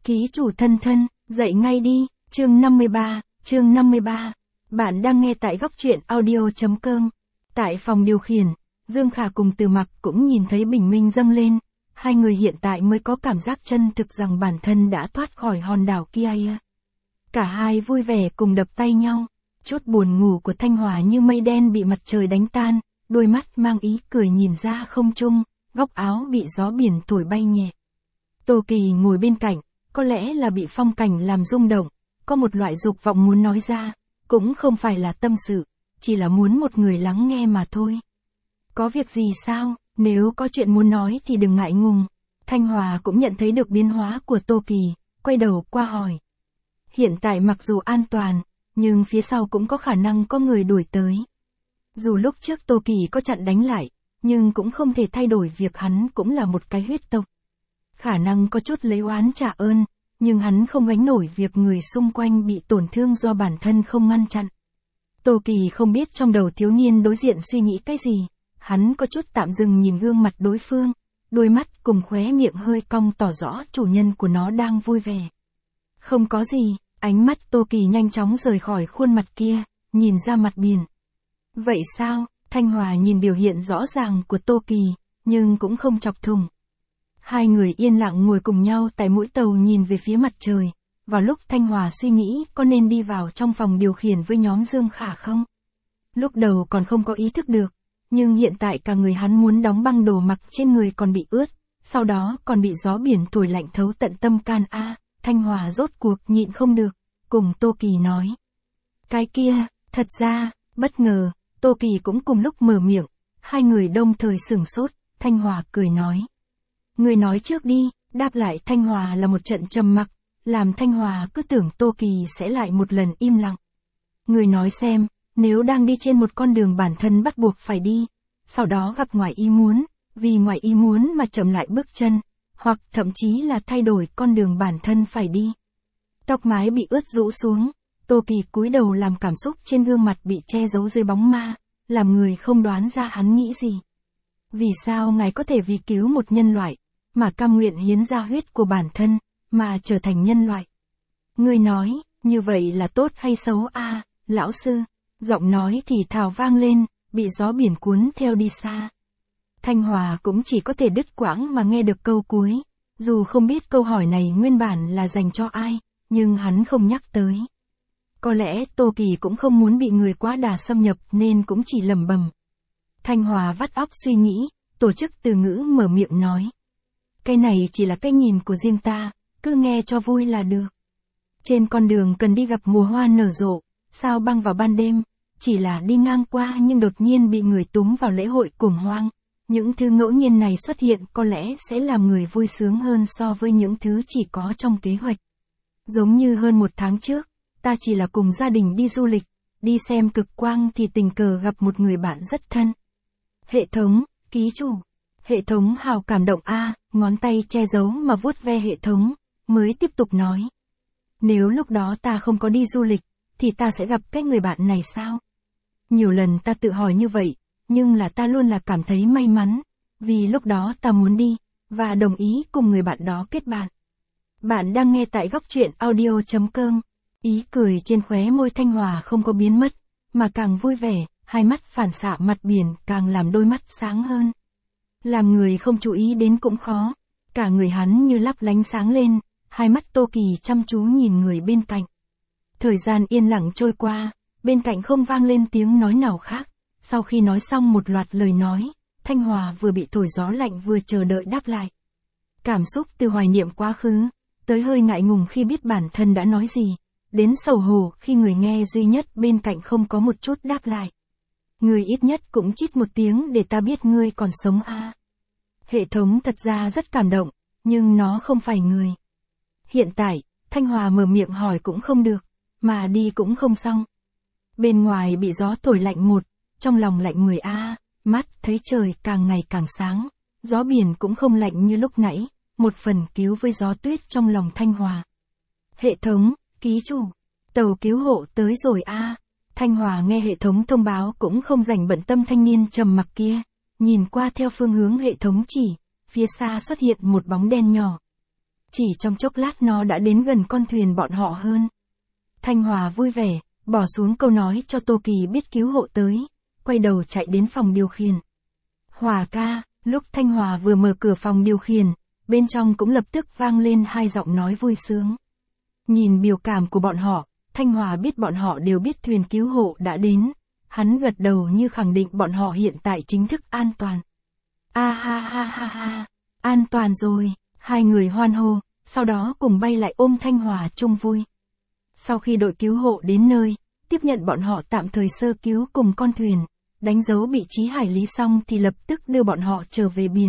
Ký chủ thân thân, dậy ngay đi, chương 53. Bạn đang nghe tại góc truyện audio.com. Tại phòng điều khiển, Dương Khả cùng Từ Mặc cũng nhìn thấy bình minh dâng lên. Hai người hiện tại mới có cảm giác chân thực rằng bản thân đã thoát khỏi hòn đảo kia. Cả hai vui vẻ cùng đập tay nhau. Chút buồn ngủ của Thanh Hòa như mây đen bị mặt trời đánh tan, đôi mắt mang ý cười nhìn ra không trung, góc áo bị gió biển thổi bay nhẹ. Tô Kỳ ngồi bên cạnh, có lẽ là bị phong cảnh làm rung động, có một loại dục vọng muốn nói ra, cũng không phải là tâm sự, chỉ là muốn một người lắng nghe mà thôi. Có việc gì sao, nếu có chuyện muốn nói thì đừng ngại ngùng. Thanh Hòa cũng nhận thấy được biến hóa của Tô Kỳ, quay đầu qua hỏi. Hiện tại mặc dù an toàn, nhưng phía sau cũng có khả năng có người đuổi tới. Dù lúc trước Tô Kỳ có chặn đánh lại, nhưng cũng không thể thay đổi việc hắn cũng là một cái huyết tộc. Khả năng có chút lấy oán trả ơn, nhưng hắn không gánh nổi việc người xung quanh bị tổn thương do bản thân không ngăn chặn. Tô Kỳ không biết trong đầu thiếu niên đối diện suy nghĩ cái gì, hắn có chút tạm dừng nhìn gương mặt đối phương, đôi mắt cùng khóe miệng hơi cong tỏ rõ chủ nhân của nó đang vui vẻ. Không có gì, ánh mắt Tô Kỳ nhanh chóng rời khỏi khuôn mặt kia, nhìn ra mặt biển. Vậy sao? Thanh Hòa nhìn biểu hiện rõ ràng của Tô Kỳ, nhưng cũng không chọc thủng. Hai người yên lặng ngồi cùng nhau tại mũi tàu nhìn về phía mặt trời. Vào lúc Thanh Hòa suy nghĩ có nên đi vào trong phòng điều khiển với nhóm Dương Khả không? Lúc đầu còn không có ý thức được, nhưng hiện tại cả người hắn muốn đóng băng đồ mặc trên người còn bị ướt, sau đó còn bị gió biển thổi lạnh thấu tận tâm can. Thanh Hòa rốt cuộc nhịn không được, cùng Tô Kỳ nói. Cái kia, thật ra, bất ngờ, Tô Kỳ cũng cùng lúc mở miệng, hai người đồng thời sửng sốt, Thanh Hòa cười nói. Người nói trước đi, đáp lại Thanh Hòa là một trận trầm mặc, làm Thanh Hòa cứ tưởng Tô Kỳ sẽ lại một lần im lặng. Người nói xem, nếu đang đi trên một con đường bản thân bắt buộc phải đi, sau đó gặp ngoài ý muốn, vì ngoài ý muốn mà chậm lại bước chân, hoặc thậm chí là thay đổi con đường bản thân phải đi. Tóc mái bị ướt rũ xuống, Tô Kỳ cúi đầu làm cảm xúc trên gương mặt bị che giấu dưới bóng ma, làm người không đoán ra hắn nghĩ gì. Vì sao ngài có thể vì cứu một nhân loại, mà cam nguyện hiến ra huyết của bản thân, mà trở thành nhân loại? Người nói, như vậy là tốt hay xấu lão sư? Giọng nói thì thào vang lên, bị gió biển cuốn theo đi xa. Thanh Hòa cũng chỉ có thể đứt quãng mà nghe được câu cuối, dù không biết câu hỏi này nguyên bản là dành cho ai, nhưng hắn không nhắc tới. Có lẽ Tô Kỳ cũng không muốn bị người quá đà xâm nhập nên cũng chỉ lẩm bẩm. Thanh Hòa vắt óc suy nghĩ, tổ chức từ ngữ mở miệng nói. Cái này chỉ là cái nhìn của riêng ta, cứ nghe cho vui là được. Trên con đường cần đi gặp mùa hoa nở rộ, sao băng vào ban đêm, chỉ là đi ngang qua nhưng đột nhiên bị người túm vào lễ hội cuồng hoang. Những thứ ngẫu nhiên này xuất hiện có lẽ sẽ làm người vui sướng hơn so với những thứ chỉ có trong kế hoạch. Giống như hơn một tháng trước, ta chỉ là cùng gia đình đi du lịch, đi xem cực quang thì tình cờ gặp một người bạn rất thân. Hệ thống, ký chủ. Hệ thống hào cảm động ngón tay che giấu mà vuốt ve hệ thống, mới tiếp tục nói. Nếu lúc đó ta không có đi du lịch, thì ta sẽ gặp cái người bạn này sao? Nhiều lần ta tự hỏi như vậy, nhưng là ta luôn là cảm thấy may mắn, vì lúc đó ta muốn đi, và đồng ý cùng người bạn đó kết bạn. Bạn đang nghe tại góc truyện audio.com. Ý cười trên khóe môi Thanh Hòa không có biến mất, mà càng vui vẻ, hai mắt phản xạ mặt biển càng làm đôi mắt sáng hơn. Làm người không chú ý đến cũng khó, cả người hắn như lấp lánh sáng lên, hai mắt Tô Kỳ chăm chú nhìn người bên cạnh. Thời gian yên lặng trôi qua, bên cạnh không vang lên tiếng nói nào khác, sau khi nói xong một loạt lời nói, Thanh Hòa vừa bị thổi gió lạnh vừa chờ đợi đáp lại. Cảm xúc từ hoài niệm quá khứ, tới hơi ngại ngùng khi biết bản thân đã nói gì, đến xấu hổ khi người nghe duy nhất bên cạnh không có một chút đáp lại. Người ít nhất cũng chít một tiếng để ta biết ngươi còn sống Hệ thống thật ra rất cảm động, nhưng nó không phải người. Hiện tại, Thanh Hòa mở miệng hỏi cũng không được, mà đi cũng không xong. Bên ngoài bị gió thổi lạnh trong lòng lạnh 10 mắt thấy trời càng ngày càng sáng, gió biển cũng không lạnh như lúc nãy, một phần cứu với gió tuyết trong lòng Thanh Hòa. Hệ thống, ký chủ, tàu cứu hộ tới rồi Thanh Hòa nghe hệ thống thông báo cũng không rảnh bận tâm thanh niên trầm mặc kia, nhìn qua theo phương hướng hệ thống chỉ, phía xa xuất hiện một bóng đen nhỏ. Chỉ trong chốc lát nó đã đến gần con thuyền bọn họ hơn. Thanh Hòa vui vẻ, bỏ xuống câu nói cho Tô Kỳ biết cứu hộ tới, quay đầu chạy đến phòng điều khiển. Hòa ca, lúc Thanh Hòa vừa mở cửa phòng điều khiển, bên trong cũng lập tức vang lên hai giọng nói vui sướng. Nhìn biểu cảm của bọn họ, Thanh Hòa biết bọn họ đều biết thuyền cứu hộ đã đến. Hắn gật đầu như khẳng định bọn họ hiện tại chính thức an toàn. A ha ha ha ha, an toàn rồi, hai người hoan hô, sau đó cùng bay lại ôm Thanh Hòa chung vui. Sau khi đội cứu hộ đến nơi, tiếp nhận bọn họ tạm thời sơ cứu cùng con thuyền, đánh dấu vị trí hải lý xong thì lập tức đưa bọn họ trở về biển.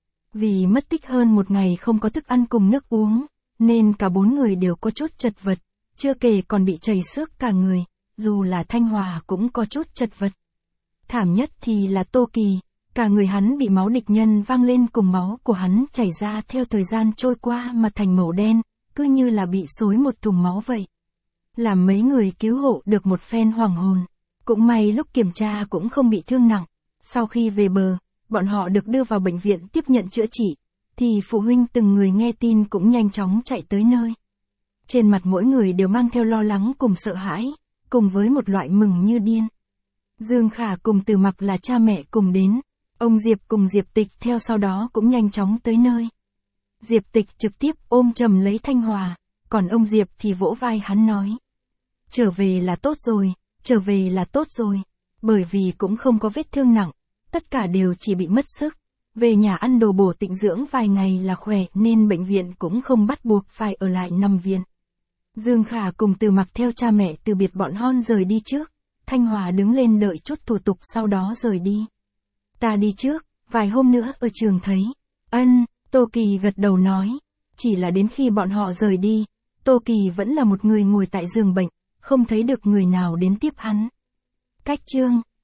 Vì mất tích hơn một ngày không có thức ăn cùng nước uống, nên cả bốn người đều có chút chật vật, chưa kể còn bị chảy xước cả người, dù là Thanh Hòa cũng có chút chật vật. Thảm nhất thì là Tô Kỳ, cả người hắn bị máu địch nhân văng lên cùng máu của hắn chảy ra theo thời gian trôi qua mà thành màu đen, cứ như là bị xối một thùng máu vậy. Làm mấy người cứu hộ được một phen hoảng hồn, cũng may lúc kiểm tra cũng không bị thương nặng. Sau khi về bờ, bọn họ được đưa vào bệnh viện tiếp nhận chữa trị, thì phụ huynh từng người nghe tin cũng nhanh chóng chạy tới nơi. Trên mặt mỗi người đều mang theo lo lắng cùng sợ hãi, cùng với một loại mừng như điên. Dương Khả cùng Từ Mặc là cha mẹ cùng đến, ông Diệp cùng Diệp Tịch theo sau đó cũng nhanh chóng tới nơi. Diệp Tịch trực tiếp ôm chầm lấy Thanh Hòa, còn ông Diệp thì vỗ vai hắn nói. Trở về là tốt rồi, trở về là tốt rồi, bởi vì cũng không có vết thương nặng, tất cả đều chỉ bị mất sức. Về nhà ăn đồ bổ tịnh dưỡng vài ngày là khỏe nên bệnh viện cũng không bắt buộc phải ở lại nằm viện. Dương Khả cùng Từ Mặc theo cha mẹ từ biệt bọn hon rời đi trước, Thanh Hòa đứng lên đợi chút thủ tục sau đó rời đi. Ta đi trước, vài hôm nữa ở trường thấy. Ân, Tô Kỳ gật đầu nói. Chỉ là đến khi bọn họ rời đi, Tô Kỳ vẫn là một người ngồi tại giường bệnh, không thấy được người nào đến tiếp hắn. Cách chương